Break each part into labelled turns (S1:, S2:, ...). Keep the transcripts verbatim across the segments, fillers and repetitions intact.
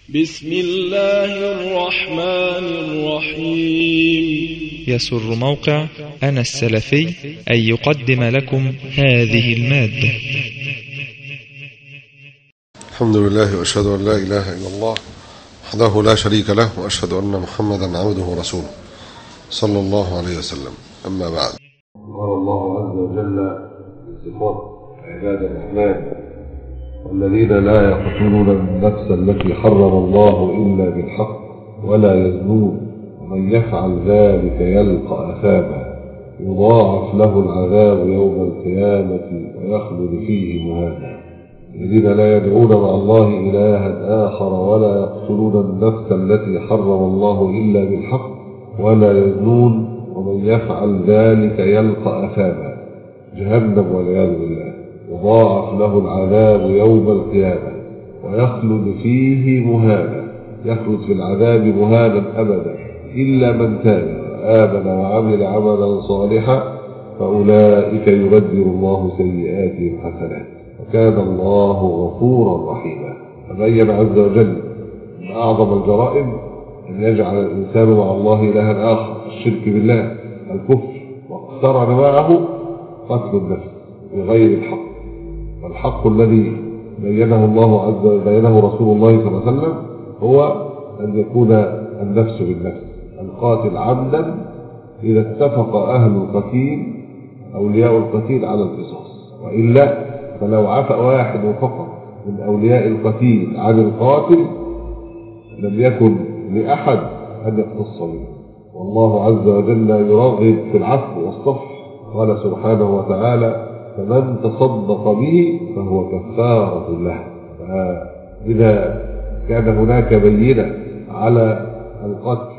S1: بسم الله الرحمن الرحيم.
S2: يسر موقع أنا السلفي أن يقدم لكم هذه المادة.
S3: الحمد لله وأشهد أن لا إله إلا الله وحده لا شريك له، وأشهد أن محمدا عبده ورسوله صلى الله عليه وسلم. أما بعد، قال الله عز وجل في صفات عباد الرحمن: والذين لا يقتلون النفس التي حرم الله إلا بالحق ولا يزنون ومن يفعل ذلك يلقى أثاما يضاعف له العذاب يوم القيامة ويخلد فيه مهانا. الذين لا يدعون مع الله إلها آخر ولا يقتلون النفس التي حرم الله إلا بالحق ولا يزنون ومن يفعل ذلك يلقى أثاما جهنم والعياذ بالله يضاعف له العذاب يوم القيامة ويخلد فيه مهانا. يخلد في العذاب مهانا أبدا إلا من تاب وآمن وعمل عملا صالحا فأولئك يبدل الله سيئاتهم حسنات وكان الله غفورا رحيما. فبين عز وجل أن أعظم الجرائم أن يجعل الإنسان مع الله إلها آخر، الشرك بالله، الكفر، واقترن معه قتل النفس بغير الحق. والحق الذي بينه الله عز وجل بينه رسول الله صلى الله عليه وسلم هو أن يكون النفس بالنفس، القاتل عمدا إذا اتفق أهل القتيل أولياء القتيل على القصاص، وإلا فلو عفى واحد فقط من أولياء القتيل عن القاتل لم يكن لأحد أن يقتص منه. والله عز وجل يرغب في العفو والصفح. قال سبحانه وتعالى: فمن تصدق به فهو كفارة له. فإذا كان هناك بينة على القتل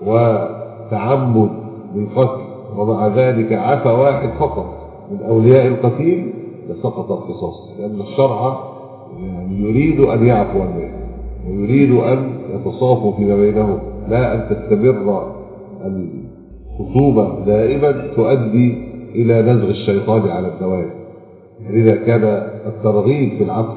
S3: وتعمد بالقتل ومع ذلك عفى واحد فقط من أولياء القتيل لسقط القصاص، لأن الشرع يعني يريد أن يعفو الناس ويريد أن يتصافوا فيما بينهم، لا أن تستمر الخصومة دائما تؤدي إلى نزغ الشيطان على الدوام. لذا كان الترغيب في العفو.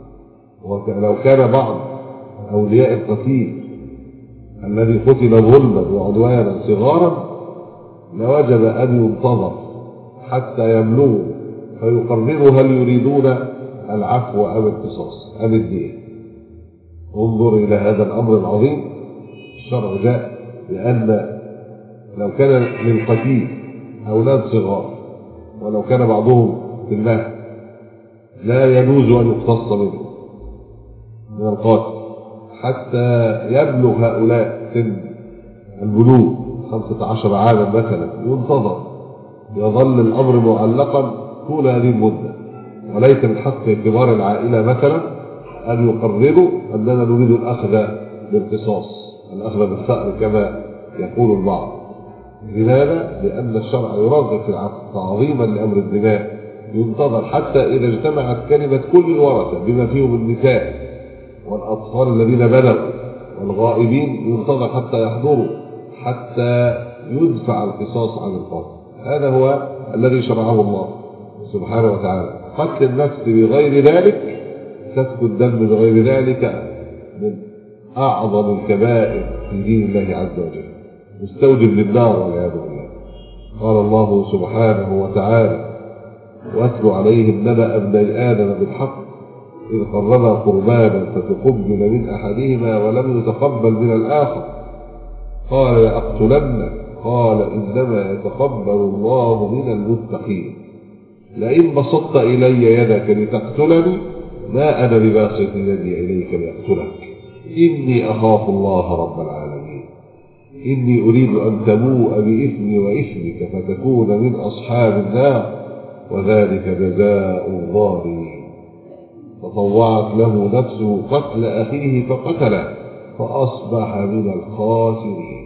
S3: ولو كان بعض أولياء القتيل الذي قتل ظلما وعدوانا صغارا لوجب أن ينتظر حتى يبلغوا فيقرروا هل يريدون العفو أم القصاص أم الدين. انظر إلى هذا الأمر العظيم. الشرع جاء لأن لو كان للقتيل أولاد صغار ولو كان بعضهم في الله لا يجوز أن يقتص منه من القاتل حتى يبلغ هؤلاء سن البلوغ خمسة عشر عاما مثلا، ينتظر، يظل الأمر معلقا طول هذه المدة. وليس من حق كبار العائلة مثلا أن يقرروا أننا نريد الأخذ بالقصاص، الأخذ بالثأر كما يقول البعض. لماذا؟ لأن الشرع يرغب في العفو تعظيما لأمر الدماء. ينتظر حتى إذا اجتمعت كلمة كل الورثة بما فيهم النساء والأطفال الذين بلغوا والغائبين، ينتظر حتى يحضروا حتى يدفع القصاص عن القاتل. هذا هو الذي شرعه الله سبحانه وتعالى. قتل النفس بغير ذلك، سفك الدم بغير ذلك، من أعظم الكبائر في دين الله عز وجل، مستوجب للنار والعياذ بالله. قال الله سبحانه وتعالى: واتل عليهم نبأ ابني آدم بالحق إذ قربا قربانا فتقبل من أحدهما ولم يتقبل من الآخر قال لأقتلنك قال إنما يتقبل الله من المتقين لئن بسطت إلي يدك لتقتلني ما أنا بباسط يدي إليك لأقتلك إني أخاف الله رب العالمين إني أريد أن تبوء بإثمي وإثمك فتكون من أصحاب النار وذلك جزاء الظالمين. فطوعت له نفسه قتل أخيه فقتله فأصبح من الخاسرين.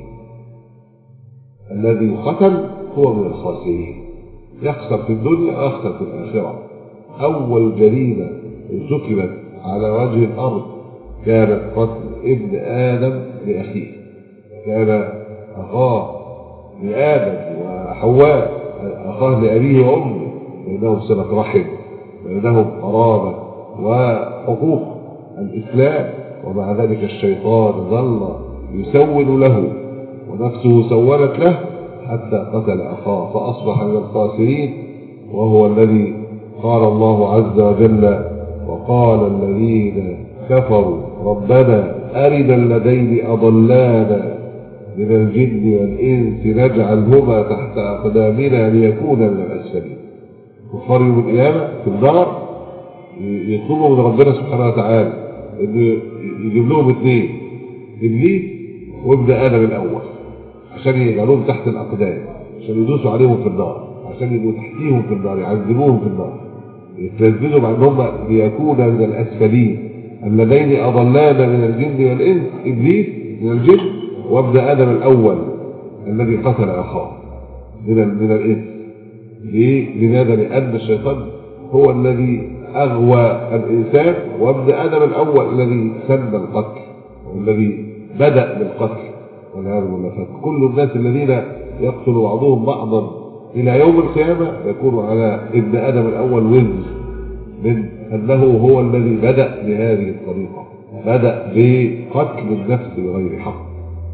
S3: الذي قتل هو من الخاسرين، يخسر في الدنيا ويخسر في الآخرة. أول جريمة ارتكبت على وجه الأرض كانت قتل ابن آدم لأخيه. كان أخاه لآدم وحواء أخاه لأبيه وأمه، بينهم صلة رحم، بينهم قرابة وحقوق الإسلام ومع ذلك الشيطان ظل يسول له ونفسه سولت له حتى قتل أخاه فأصبح من الخاسرين. وهو الذي قال الله عز وجل: وقال الذين كفروا ربنا أرنا الذين أضلانا من الجن والإنس نجعلهما تحت أقدامنا ليكونا من الأسفلين. كفار يوم القيامة في النار يطلبوا من ربنا سبحانه وتعالى إنه يجيب لهم اثنين، إبليس وابن آدم الأول، عشان يجعلوهم تحت الأقدام، عشان يدوسوا عليهم في النار، عشان يبقوا تحتيهم في النار، يعذبوهم في النار، يتلذذوا مع أنهم ليكونا من الأسفلين. الذين أضلانا من الجن والإنس، إبليس من الجن وابن آدم الأول الذي قتل أخاه من من الإنس. ليه؟ لماذا؟ لأن الشيطان هو الذي أغوى الإنسان، وابن آدم الأول الذي سن القتل والذي بدأ بالقتل والعياذ بالله. فكل الناس الذين يقتل بعضهم بعضا إلى يوم القيامة يكون على ابن آدم الأول وزر من أنه هو الذي بدأ بهذه الطريقة، بدأ بقتل النفس بغير حق.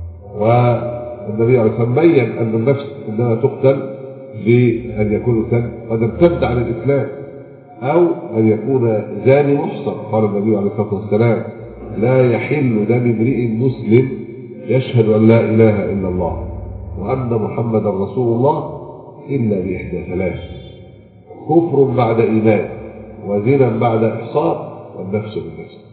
S3: والنبي عليه الصلاة والسلام بين أن النفس إنما تقتل بأن يكون الإنسان قد ارتد عن الإسلام أو أن يكون زاني محصن. قال النبي عليه الصلاة والسلام: لا يحل دم امرئ مسلم يشهد أن لا إله إلا الله وأن محمدا رسول الله إلا بإحدى ثلاث: كفر بعد إيمان، وزنا بعد إحصان، والنفس بالنفس.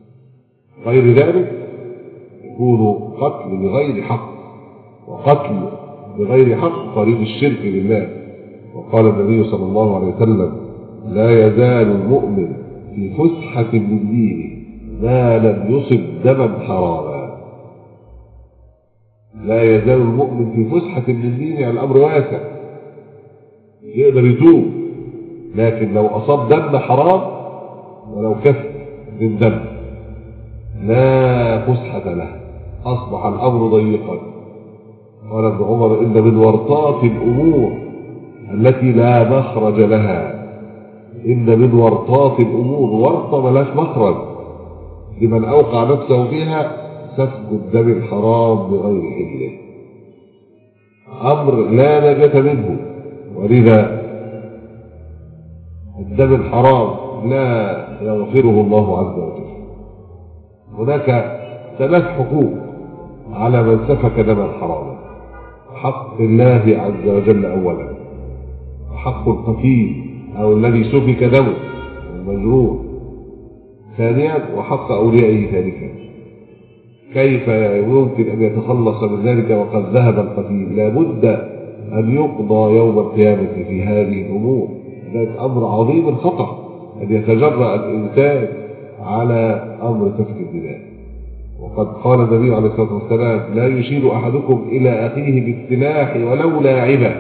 S3: غير ذلك يكون قتل بغير حق، وقتل بغير حق قريب الشرك بالله. وقال النبي صلى الله عليه وسلم: لا يزال المؤمن في فسحة من دينه ما لم يصب دما حراما. لا يزال المؤمن في فسحة من دينه، الأمر واسع يقدر يتوب، لكن لو أصاب دم حرام ولو كف من دم لا فسحة له، أصبح الأمر ضيقا. قال ابن عمر: إن من ورطات الأمور التي لا مخرج لها، إن من ورطات الأمور، ورطة ملاش مخرج لمن أوقع نفسه فيها، سفك الدم الحرام بغير حله، أمر لا نجاة منه. ولذا الدم الحرام لا يغفره الله عز وجل. هناك ثلاث حقوق على من سفك دما حراما: حق الله عز وجل أولا، حق القتيل أو الذي سفك دمه المجروح ثانيا، وحق أوليائه ثالثا. كيف يمكن أن يتخلص من ذلك وقد ذهب القتيل؟ لا بد أن يقضى يوم القيامة في هذه الأمور. ذلك أمر عظيم الخطر أن يتجرأ الإنسان على أمر سفك الدماء. وقد قال النبي عليه الصلاة والسلام: لا يشير أحدكم إلى أخيه بالسلاح ولو لاعبا،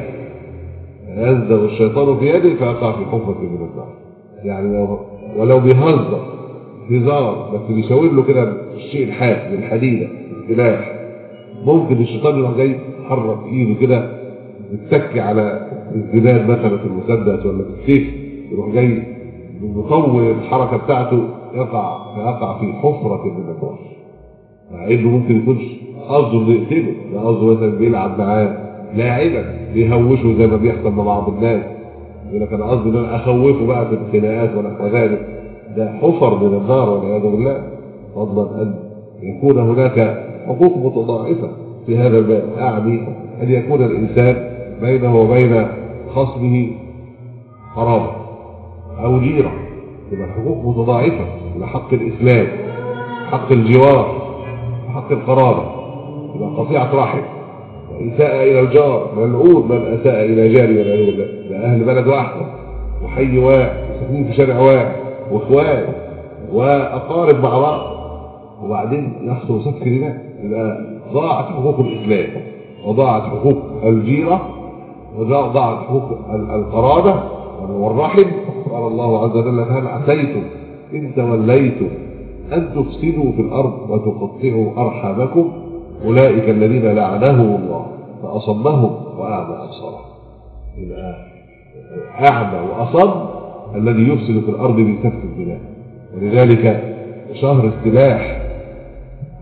S3: ينزغ الشيطان في يده فيقع في حفرة من النار. يعني ولو بيهزر هزار بس بيشاور له كده الشيء الحاد بالحديدة السلاح، ممكن الشيطان يروح جاي يحرك ايده كده يتكي على الزباد مثلا في المسدس ولا في السيف، يروح جاي مطول الحركة بتاعته يقع فيقع في حفرة من النار. مع انه ممكن يكونش قصده انه يقتله، ده قصده مثلا بيلعب معاه لاعبا بيهوشه زي ما بيحصل مع بعض الناس، يقول لك انا قصدي ان انا اخوفه بقى في الخناقات ونحو ذلك. ده حفر من النار والعياذ بالله. فضلا ان يكون هناك حقوق متضاعفه في هذا الباب، اعني ان يكون الانسان بينه وبين خصمه قرابه او جيره، تبقى الحقوق متضاعفه لحق الاسلام، حق الجوار، حق القرابه، تبقى قطيعه رحم، إساءة إلى الجار، ملعون من أساء إلى جاري والعياذ بالله. ده أهل بلد واحدة وحي واحد وساكنين في شارع واحد وإخوان وأقارب مع بعض، وبعدين يحصل سفك دماء. يبقى ضاعت حقوق الإسلام وضاعت حقوق الجيرة وضاعت حقوق القرابة والرحم. قال الله عز وجل: هل عسيتم إن توليتم أن تفسدوا في الأرض وتقطعوا أرحامكم؟ أولئك الذين لعنهم الله فأصمهم وأعمى أبصارهم. يبقى أعمى وأصم الذي يفسد في الأرض بسفك الدماء. ولذلك شهر السلاح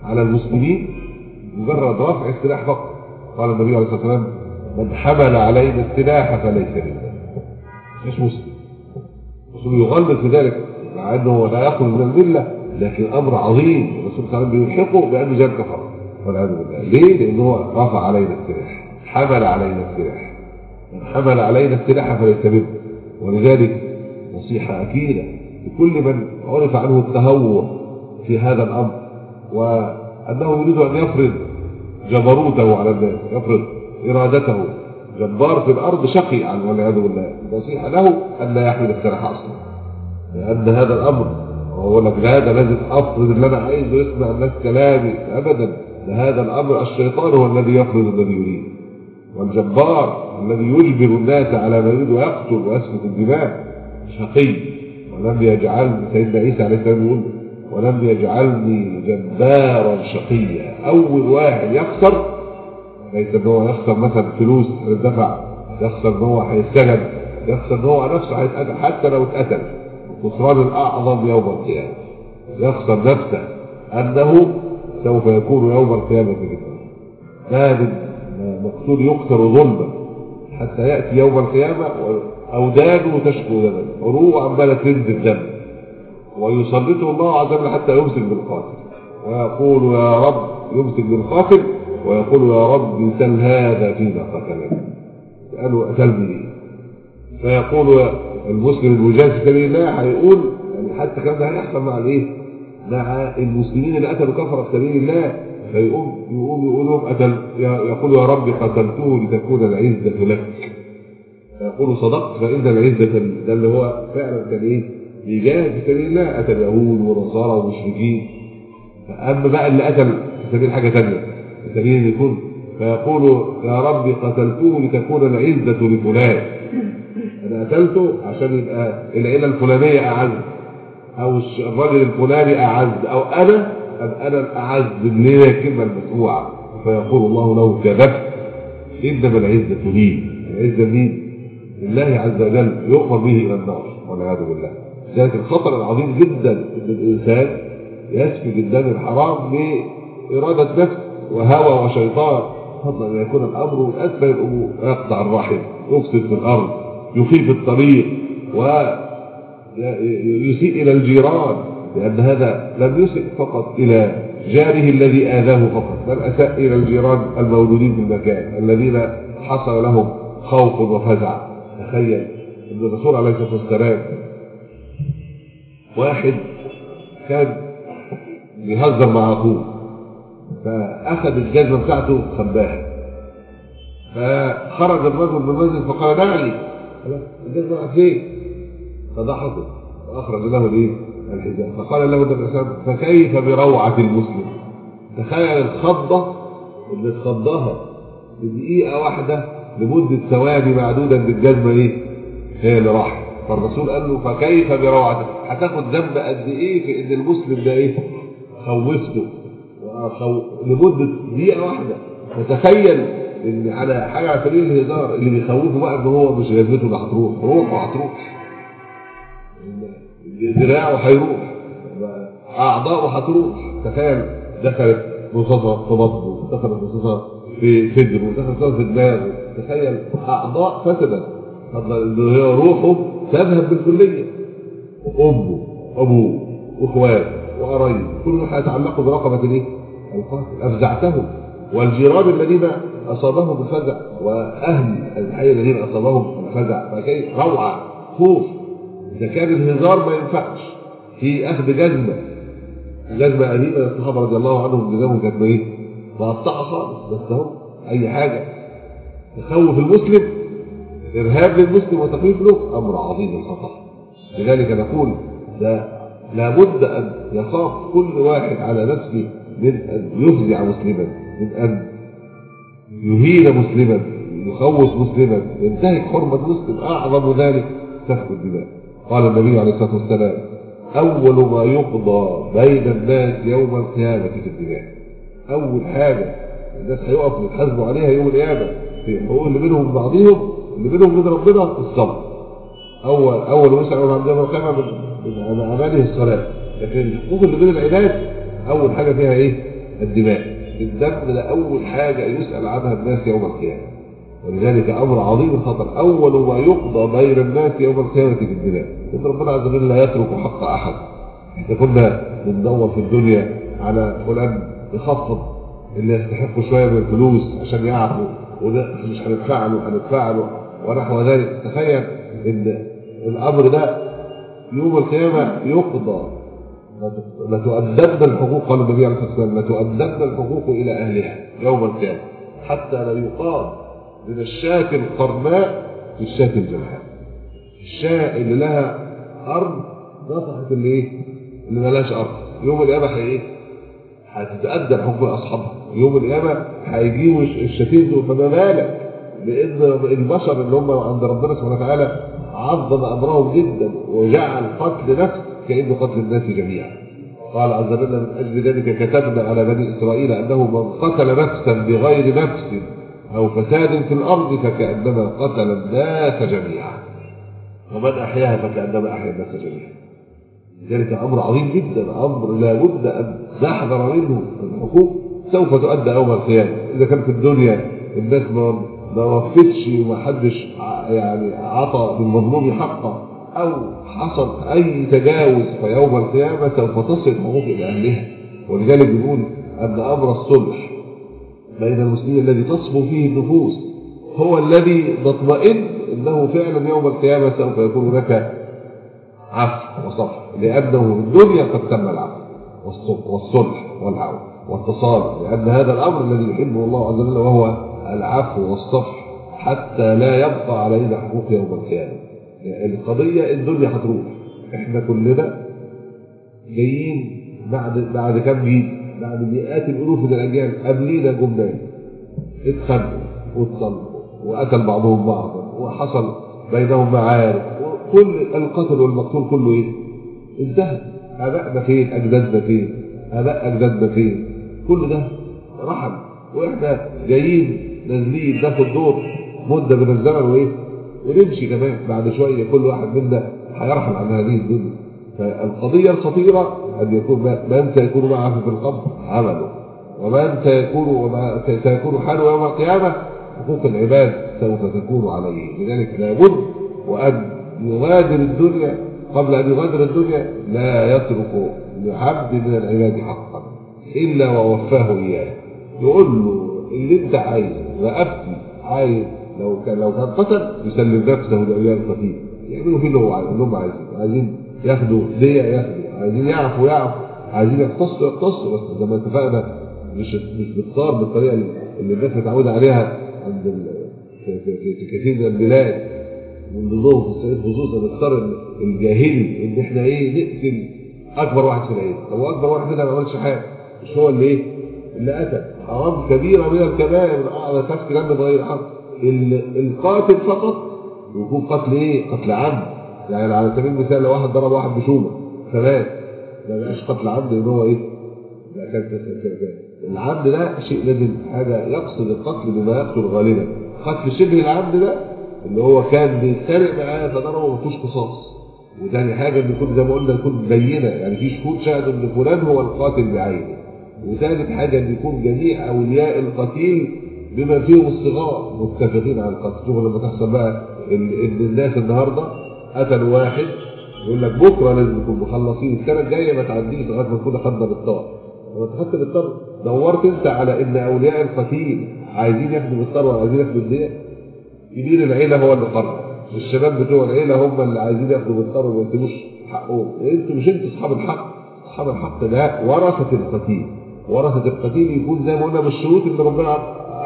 S3: على المسلمين مجرد رفع السلاح فقط. قال النبي عليه الصلاة والسلام: من حمل علينا السلاح فليس منا، مش مسلم. الرسول يغلظ في ذلك مع انه لا يخرج من المله، لكن امر عظيم الرسول صلى الله عليه وسلم بيلحقه بانه زاد كفر والعياذ بالله. ليه؟ لانه رفع علينا السلاح، حمل علينا السلاح. من حمل علينا السلاح فليس منا. ولذلك نصيحه اكيده لكل من عرف عنه التهور في هذا الامر، وانه يريد ان يفرض جبروته على الناس، يفرض ارادته، جبار في الارض شقي عنه والعياذ بالله. النصيحه له ان لا يحمل السلاح اصلا، لان هذا الامر هو لك لا ده لازم افرض اللي انا عايزه يسمع الناس كلامي ابدا. هذا الامر الشيطان هو الذي يفرض الذي يريد، والجبار الذي يجبر الناس على ما يريد ويقتل ويسفك الدماء شقي. ولم يجعلني، سيدنا عيسى عليه السلام يقول: ولم يجعلني جبارا شقيا. اول واحد يخسر ليس ان هو يخسر مثلا فلوس هتدفع، يخسر ان هو هيتسجن، يخسر ان هو نفسه هيتقتل حتى لو اتقتل. الخسران الاعظم يوم القيامه يخسر نفسه انه سوف يكون يوم القيامه في النار. ما من مقتول يقتل ظلما حتى ياتي يوم القيامه اودانه تشكو دما، عروقه عماله تنزل دم، ويسلطه الله عز وجل حتى يمسك بالقاتل ويقول يا رب، يمسك بالقاتل ويقول يا رب سل هذا فيما قتلني، قالوا قتلني ليه؟ فيقول المسلم المجاهد في سبيل الله هيقول يعني حتى كان ده هيحصل مع الايه؟ مع المسلمين اللي قتلوا كفره في سبيل الله، فيقوم يقوم يقول لهم قتل، يقول يا رب قتلته لتكون العزه لك، فيقول صدقت فان العزه، ده اللي هو فعلا كان ايه؟ بيجاهد في سبيل الله، قتل يهود ونصارى ومشركين. فاما بقى اللي قتل في سبيل حاجه ثانيه، في سبيل ان يكون، فيقول يا رب قتلته لتكون العزه لفلان، انا قتلته عشان يبقى العيله الفلانيه اعز، او الراجل الفلاني اعز، او انا ابقى انا الاعز اللي هي الكلمه المسموعه. فيقول الله له كذبت، انما العزه لي. العزه لي لله عز وجل، يؤمر به الى النار والعياذ بالله. ذلك الخطر العظيم جدا ان الانسان يسفك الدم الحرام باراده نفس وهوى وشيطان، فضلا ان يكون الامر من اسفل الامور، ويقطع الرحم، يفسد في الارض، يخيف الطريق، ويسيء الى الجيران، لان هذا لم يسيء فقط الى جاره الذي اذاه فقط، بل اساء الى الجيران الموجودين في المكان الذين حصل لهم خوف وفزع. تخيل ان الرسول عليه الصلاه والسلام واحد كان بيهزر مع اخوه، فاخذ الجزمه بتاعته خباها، فخرج الرجل من المسجد فقال نعلي الجزمه فين؟ فضحكوا واخرج له الايه؟ الحجاب. فقال له النبي صلى الله عليه وسلم فكيف بروعه المسلم؟ تخيل الخضه اللي اتخضها بدقيقه واحده لمده ثواني معدوده ان الجزمه ايه؟ هي اللي راحت. فالرسول قال له فكيف بروعته؟ هتاخد ذنب قد ايه في ان المسلم ده ايه؟ خوفته وخو... لمده دقيقه واحده. فتخيل ان على حاجه على سبيل الهزار اللي بيخوفه بقى ان هو مش جزمته اللي هتروح، روحه هتروح، ذراعه هيروح، اعضاؤه هتروح. تخيل دخلت رصاصه في بطنه، دخلت رصاصه في صدره، دخلت رصاصه في دماغه، تخيل اعضاء فسدت، فضل هي روحه تذهب بالكليه. امه ابوه واخواته وقرايبه كلهم هيتعلقوا برقبه الايه؟ القاتل. افزعتهم، والجيران الذين اصابهم الفزع، واهل الحي الذين اصابهم الفزع، فكيف روعه خوف. اذا كان الهزار ما ينفعش في اخذ جزمه، جزمه قديمه الصحابه رضي الله عنهم جزمهم كانت ايه؟ مقطعه خالص، بس اهو اي حاجه تخوف المسلم، ارهاب للمسلم وتخويف له، امر عظيم الخطر. لذلك نقول لا لابد ان يخاف كل واحد على نفسه من ان يفزع مسلما، من ان يهين مسلما، يخوف مسلما، ينتهك حرمه مسلم. اعظم ذلك سفك الدماء. قال النبي عليه الصلاه والسلام اول ما يقضى بين الناس يوم القيامه في الدماء. اول حاجه الناس هيقفوا يتحاسبوا عليها يوم القيامه في الحقوق اللي بينهم بعضهم، اللي بينهم وبين ربنا الصبر. اول اول وسع يوم القيامه من اعماله الصلاه، لكن الحقوق اللي بين العباد اول حاجه فيها ايه؟ الدماء. الدم ده أول حاجة يسأل عنها الناس يوم القيامة، ولذلك أمر عظيم الخطر. أول ما يقضى بين الناس يوم القيامة في الدماء، إن ربنا عز وجل لا يترك حق أحد. إحنا كنا بندور في الدنيا على فلان يخفض اللي يستحق شوية من الفلوس عشان يعفو، وده مش هندفع له هندفع له ونحو ذلك. تخيل إن الأمر ده يوم القيامة يقضى. لتؤدبن الحقوق، قال النبي عليه الصلاة والسلام لتؤدبن الحقوق إلى أهلها يوم القيامة، حتى لا يقال من الشاة القرناء للشاة الجلحاء. الشاة اللي لها أرض نصحت اللي إيه؟ اللي مالهاش أرض. يوم القيامة هي إيه؟ هتتأدب حقوق أصحابها. يوم القيامة هيجيبوا الشتين دول، فما بالك لأن البشر اللي هم عند ربنا سبحانه وتعالى عظم أمرهم جدا وجعل قتل نفس كأنه قتل الناس جميعا. قال عز وجل من أجل ذلك كتبنا على بني إسرائيل أنه من قتل نفسا بغير نفس أو فساد في الأرض فكأنما قتل الناس جميعا ومن أحياها فكأنما أحيا الناس جميعا. ذلك أمر عظيم جدا، أمر لا بد أن نحذر منه. الحقوق سوف تؤدى يوم القيامة. إذا كان في الدنيا الناس ما وفتش وما حدش يعني عطى للمظلوم حقه أو حصل أي تجاوز، فيوم القيامة سوف تصل حقوق إلى أهلها. ولذلك بيقول أن أمر الصلح بين المسلمين الذي تصفو فيه النفوس هو الذي نطمئن أنه فعلا يوم القيامة سوف يكون لك عفو وصفح، لأنه في الدنيا قد تم العفو والصلح والعفو والتصالح، لأن هذا الأمر الذي يحبه الله عز وجل وهو العفو والصفح، حتى لا يبقى علينا حقوق يوم القيامة. القضية الدنيا هتروح، احنا كلنا جايين بعد بعد كام جيل، بعد مئات الالوف من الاجيال قبلينا جمال اتخانقوا واتصلحوا وقتل بعضهم بعضا وحصل بينهم معارك، وكل القتل والمقتول كله ايه؟ انتهى. ابائنا فين؟ اجدادنا فين؟ اباء اجدادنا فين؟ كل ده رحم، واحنا جايين نازلين ناخد دور مده من الزمن وايه؟ ونمشي كمان بعد شويه، كل واحد منا هيرحل عن هذه الدنيا. فالقضيه الخطيره ان يكون من سيكون معه في القبر عمله، ومن سيكون وما سيكون حاله يوم القيامه حقوق العباد سوف تكون عليه. لذلك لابد وان يغادر الدنيا قبل ان يغادر الدنيا لا يترك لعبد من العباد حقا الا ووفاه اياه. يقول له اللي انت عايزه، رقبتي عايز، لو كان لو كان قتل يسلم نفسه لاولياء القتيل، يعملوا فيه اللي هو عايزه، اللي هم عايزين عايزين ياخدوا دية ياخدوا، عايزين يعفوا يعفوا، عايزين يقتصوا يقتصوا، بس زي ما اتفقنا مش مش بالصار بالطريقه اللي الناس متعوده عليها عند في, في, في كثير من البلاد والنظام في الصعيد خصوصا الصار الجاهلي، ان احنا ايه نقتل اكبر واحد في العيله. طب اكبر واحد فينا ما عملش حاجه، مش هو اللي ايه اللي قتل؟ حرام كبيره من الكبائر على سفك دم بغير حق. القاتل فقط يكون قتل ايه؟ قتل عمد. يعني على سبيل المثال لو واحد ضرب واحد بشومه ثلاث، ما بقاش قتل عمد، ان هو ايه؟ العمد ده شيء لازم حاجه يقصد القتل بما يقتل غالبا. قتل شبه العمد ده اللي هو كان بيتخانق معاه فضربه ما فيهوش قصاص. وثاني حاجه ان يكون زي ما قلنا يكون بينه، يعني في شهود شهدوا ان فلان هو القاتل بعينه. وثالث حاجه ان يكون جميع اولياء القتيل بما فيهم الصغار متفقين على القتل. شوف لما تحصل بقى ان الناس النهارده قتلوا واحد يقول لك بكره لازم نكون مخلصين، السنه الجايه ما تعديش لغايه ما نكون خدنا بالطار. لما تاخدت بالطار دورت انت على ان اولياء القتيل عايزين ياخدوا بالطار ولا عايزين ياخدوا الدية؟ كبير العيله هو اللي قرر، الشباب بتوع العيله هم اللي عايزين ياخدوا بالطار وما يدوش حقهم. انتوا مش انتوا اصحاب الحق، اصحاب الحق ده ورثه القتيل. ورثه القتيل يكون زي ما قلنا بالشروط اللي ربنا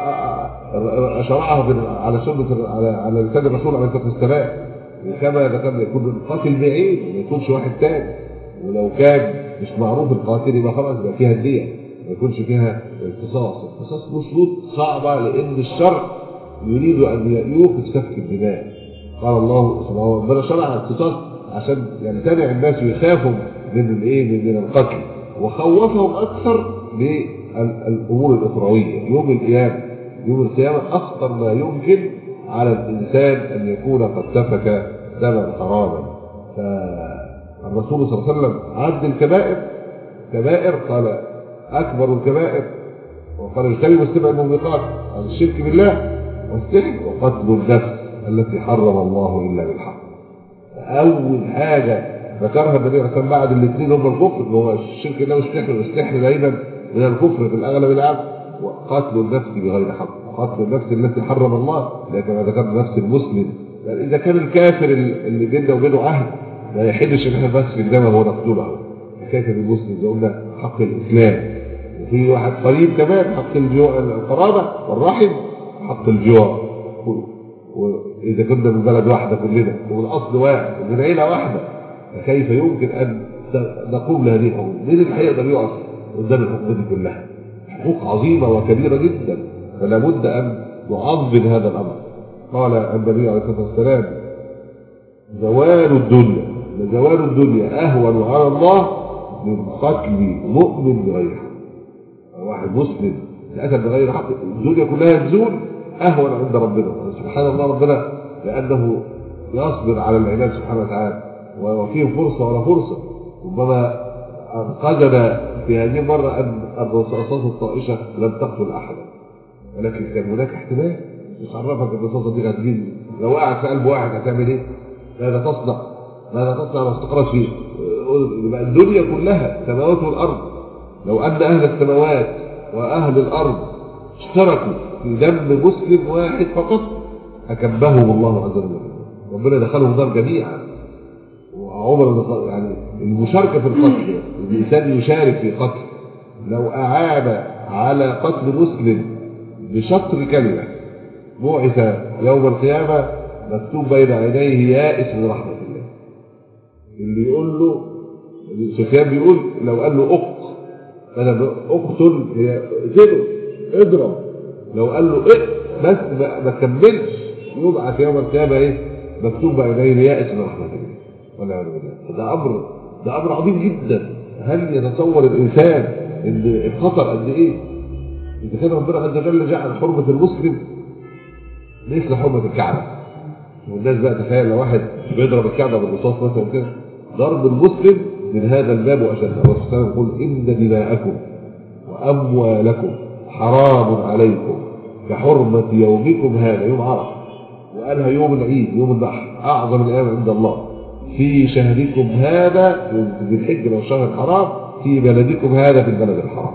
S3: شرعها على سنه على على لسان الرسول عليه الصلاه والسلام. وكما ذكرنا يكون القاتل بعيد وما يكونش واحد تاني، ولو كان مش معروف القاتل يبقى خلاص يبقى فيها الدية، ما يكونش فيها القصاص. القصاص له شروط صعبه لان الشرع يريد ان يوقف سفك الدماء. قال الله سبحانه وتعالى ربنا شرع القصاص عشان يمتنع الناس ويخافوا من الايه من القتل، وخوفهم اكثر بالامور الاخرويه. يوم القيامه يوم القيامه اخطر ما يمكن على الانسان ان يكون قد سفك دما حراما. فالرسول صلى الله عليه وسلم عد الكبائر كبائر، قال أكبر الكبائر، وقال اجتنبوا السبع الموبقات، عن الشرك بالله والسحر وقتل النفس التي حرم الله إلا بالحق. أول حاجة ذكرها النبي صلى الله عليه وسلم بعد الاثنين هم الكفر، هو الشرك بالله والسحر، والسحر دايما من الكفر في الأغلب العام، وقتل النفس بغير حق، قتل النفس التي حرم الله، لكن ما ذكرت نفس المسلم، يعني إذا كان الكافر اللي بيننا وبينه عهد ما يحلش إن احنا بس في الدم ونقتله، كيف بالمسلم؟ زي قلنا حق الإسلام، وفي واحد قريب كمان حق الجوع القرابة والرحم، حق الجوع، وإذا كنا من بلد واحدة كلنا ومن أصل واحد ومن عيلة واحدة، فكيف يمكن أن نقوم لهذه الحقوق؟ مين اللي هيقدر يقف قدام الحقوق دي كلها؟ حقوق عظيمة وكبيرة جدا، فلا بد أن نعظم هذا الأمر. قال النبي عليه الصلاة والسلام: زوال الدنيا زوال الدنيا أهون على الله من قتل مؤمن بغير حق. واحد مسلم قتل بغير حق، الدنيا كلها تزول أهون عند ربنا سبحان الله. ربنا لأنه يصبر على العباد سبحانه وتعالى، وفيهم فرصة ولا فرصة. ربما أنقذنا في هذه المرة أن الرصاصات الطائشة لم تقتل أحدا، ولكن كان هناك احتمال. مش عرفك الرصاصة دي هتجيب لو وقعت في قلب واحد هتعمل إيه؟ ماذا تصنع؟ ماذا تصنع لو استقرت فيه؟ يبقى الدنيا كلها السماوات والأرض، لو أن أهل السماوات وأهل الأرض اشتركوا في دم مسلم واحد فقط أكبهم الله عز وجل، ربنا دخلهم النار جميعا. وعمر يعني المشاركة في القتل، الإنسان يشارك في قتل، لو أعان على قتل مسلم بشطر كلمة بعث يوم القيامة مكتوب بين عينيه يائس من رحمة الله. اللي يقول له سفيان بيقول لو قال له اقتل بدل اقتل هي اقتله اضرب، لو قال له اقتل بس ما كملش يبعث يوم القيامة ايه مكتوب بين عينيه يائس من رحمة الله. ولا ولا ده امر ده امر عظيم جدا. هل يتصور الانسان ان الخطر قد ايه؟ اذا كان ربنا عز وجل جعل حرمة المسلم مثل حرمة الكعبة، والناس بقى تخيل لو واحد بيضرب الكعبة بالرصاص مثلا كده، ضرب المسلم من هذا الباب واشد. الله سبحانه يقول: ان دماءكم واموالكم حرام عليكم كحرمة يومكم هذا، يوم عرفة، وقالها يوم العيد يوم النحر، اعظم الايام عند الله، في شهركم هذا في الحج لو شهر الحرام، في بلدكم هذا في البلد الحرام.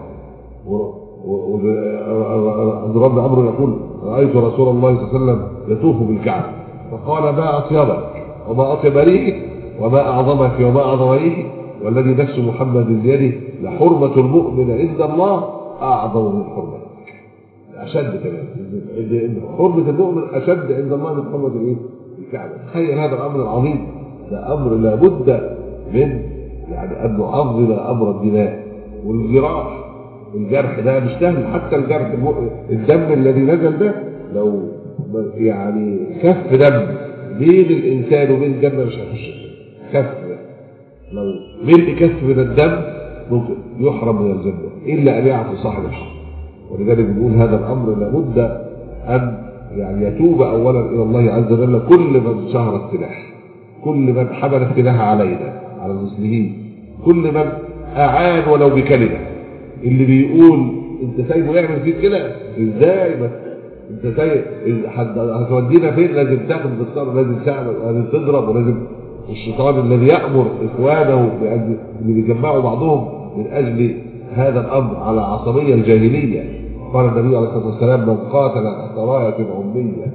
S3: ورب أمره يقول: رأيت رسول الله صلى الله عليه وسلم يطوف بالكعبة فقال: ما أطيبك وما أطيب ريحك وما أعظمك وما أعظم ريحك، والذي نفس محمد بيده لحرمة المؤمن عند الله أعظم من حرمتك. أشد كمان، حرمة المؤمن أشد عند الله من حرمة الكعبة. تخيل هذا الأمر العظيم، ده أمر لابد من يعني أن نعظم أمر الدماء والجراح. الجرح ده مش سهل، حتى الجرح الدم الذي نزل ده لو يعني كف دم بين الإنسان وبين الجنة مش هيخش كف، لو ملء كف من الدم ممكن يحرم من الجنة إلا أن يعفو صاحب الحق. ولذلك بنقول هذا الأمر لابد أن يعني يتوب أولا إلى الله عز وجل كل من شهر السلاح، كل من حمل السلاح علينا على المسلمين، كل من أعان ولو بكلمة. اللي بيقول انت سايبه يعمل فيك كده ازاي؟ بس انت سايب هتودينا فين؟ لازم تاخد بالصبر، لازم تعمل، لازم تضرب، ولازم الشيطان الذي يأمر اخوانه اللي بيجمعوا بعضهم من اجل هذا الامر على عصبية الجاهلية. قال النبي عليه الصلاة والسلام: من قاتل تحت راية عمية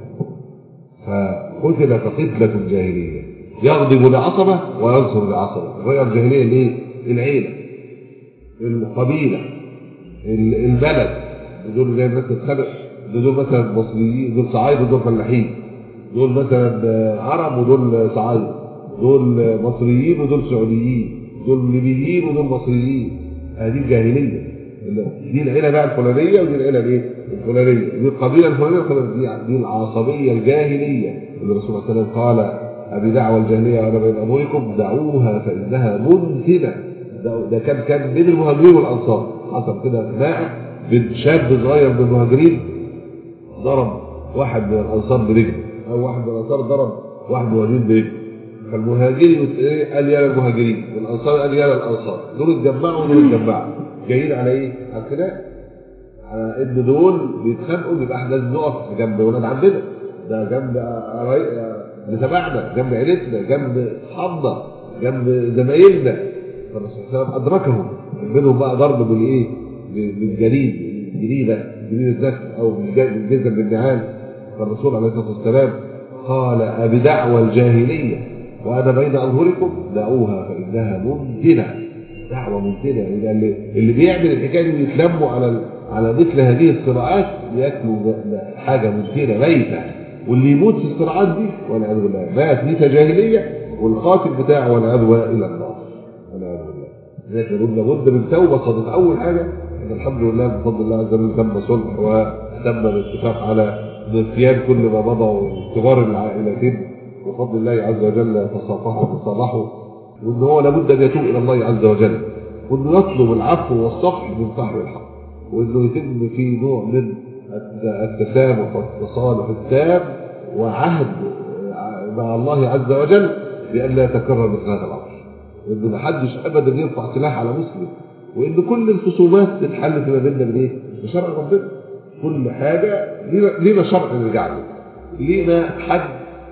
S3: فقتل كقتلة الجاهلية، يغضب لعصبة وينصر لعصبة. الراية الجاهلية اللي ايه؟ العيلة، القبيلة، البلد. دول زي الناس تتخلق، دول مثلا مصريين، دول صعايدة ودول فلاحين، دول مثلا عرب ودول صعايدة، دول مصريين ودول سعوديين، دول ليبيين ودول مصريين. هذه الجاهلية. دي العيلة بقى الفلانية ودي العيلة الايه؟ الفلانية، دي القبيلة الفلانية، دي العصبية الجاهلية اللي الرسول صلى الله عليه وسلم قال: أبي دعوى الجاهلية وأنا بين أموركم دعوها فإنها منتنة. ده كان كان بين المهاجرين والأنصار، حصل كده خناقة بين شاب صغير من المهاجرين ضرب واحد من الأنصار برجله، أو واحد من الأنصار ضرب واحد من المهاجرين برجله. فالمهاجرين قال يا للمهاجرين والأنصار قال يا للأنصار، دول اتجمعوا ودول اتجمعوا، جايين على ايه؟ على الخلاف، على ان دول بيتخانقوا، يبقى احنا لازم نقف جنب ولاد عندنا، ده جنب اللي تبعنا، جنب عيلتنا، جنب اصحابنا، جنب زمايلنا. فالرسول صلى الله عليه وسلم ادركهم، منهم بقى ضرب بالايه؟ بالجريد، الجريده، جريد الزخم او بالجزم بالنعال. فالرسول عليه الصلاه والسلام قال: أبدعوى الجاهليه وانا بين اظهركم دعوها فانها منتنه. دعوه منتنه، اللي, اللي بيعمل الحكايه دي ويتلموا على على مثل هذه الصراعات ياكلوا حاجه منتنه ميته، واللي يموت في الصراعات دي والعياذ بالله مات ميته جاهليه، والقاتل بتاعه والعياذ بالله الى النار والعياذ بالله. لذلك لابد من توبه صادقه. اول حاجه الحمد لله بفضل الله عز وجل تم صلح وتم الاتفاق على نسيان كل ما مضى، وكبار العائلتين بفضل الله عز وجل تصافحوا وتصالحوا، وان هو لابد ان يتوب الى الله عز وجل، وانه يطلب العفو والصفح من صاحب الحق، وانه يتم فيه نوع من التسامح والتصالح التام وعهد مع الله عز وجل بان لا يتكرر مثل هذا الامر، وان ما حدش ابدا يرفع سلاح على مسلم، وان كل الخصومات تتحل فيما بيننا بايه؟ بشرع ربنا. كل حاجه لينا شرع نرجع له، لينا حد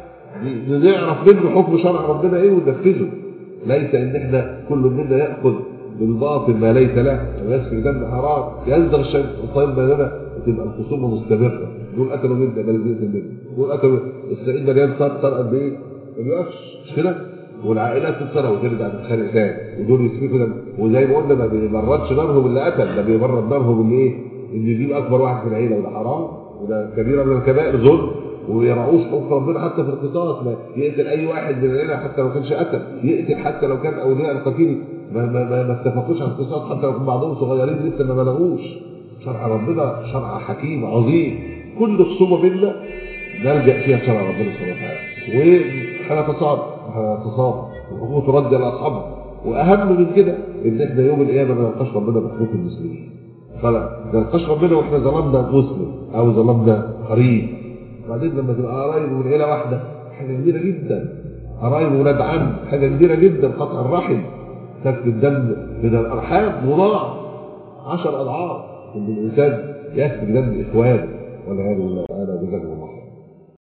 S3: نعرف منه حكم شرع ربنا ايه وننفذه. ليس ان احنا كل منا ياخذ بالباطل ما ليس له ويسفك دم حرام ينزل الشيطان بيننا، وتبقى الخصومه مستمره. دول قتلوا منا بلديه منا، دول قتلوا السعيد مليان صار صار قد ايه؟ ما بيقفش، مش كده؟ والعائلات تتسرق وترجع تتخانق تاني، ودول يسفكوا دم، وزي ما قلنا ما بيبردش نارهم اللي قتل، ده بيبرد نارهم اللي ايه؟ اللي يجيب اكبر واحد في العيله، وده حرام، وده كبيره من الكبائر، ظلم، وما يراعوش حكم ربنا حتى في القصاص. ما يقتل اي واحد من العيله حتى لو كانش قتل، يقتل حتى لو كان اولياء القتيل ما ما ما, ما اتفقوش على القصاص، حتى لو كان بعضهم صغيرين لسه ما بلغوش. شرع ربنا شرع حكيم عظيم، كل خصومه بينا نلجا فيها شرع ربنا سبحانه وتعالى، وهنتصالح وهنتصافح والحقوق ترد على اصحابها. واهم من كده ان احنا يوم القيامه ما نلقاش ربنا بحقوق المسلمين، فلا نلقاش ربنا واحنا ظلمنا مسلم او ظلمنا قريب. بعدين لما تبقى قرايب من عيله واحده حاجه كبيره جدا، قرايب ولاد عم حاجه كبيره جدا، قطع الرحم، سفك الدم من الارحام مضاعف عشر اضعاف ان الانسان يسفك دم اخوانه والعياذ بالله تعالى. جزاكم الله خير.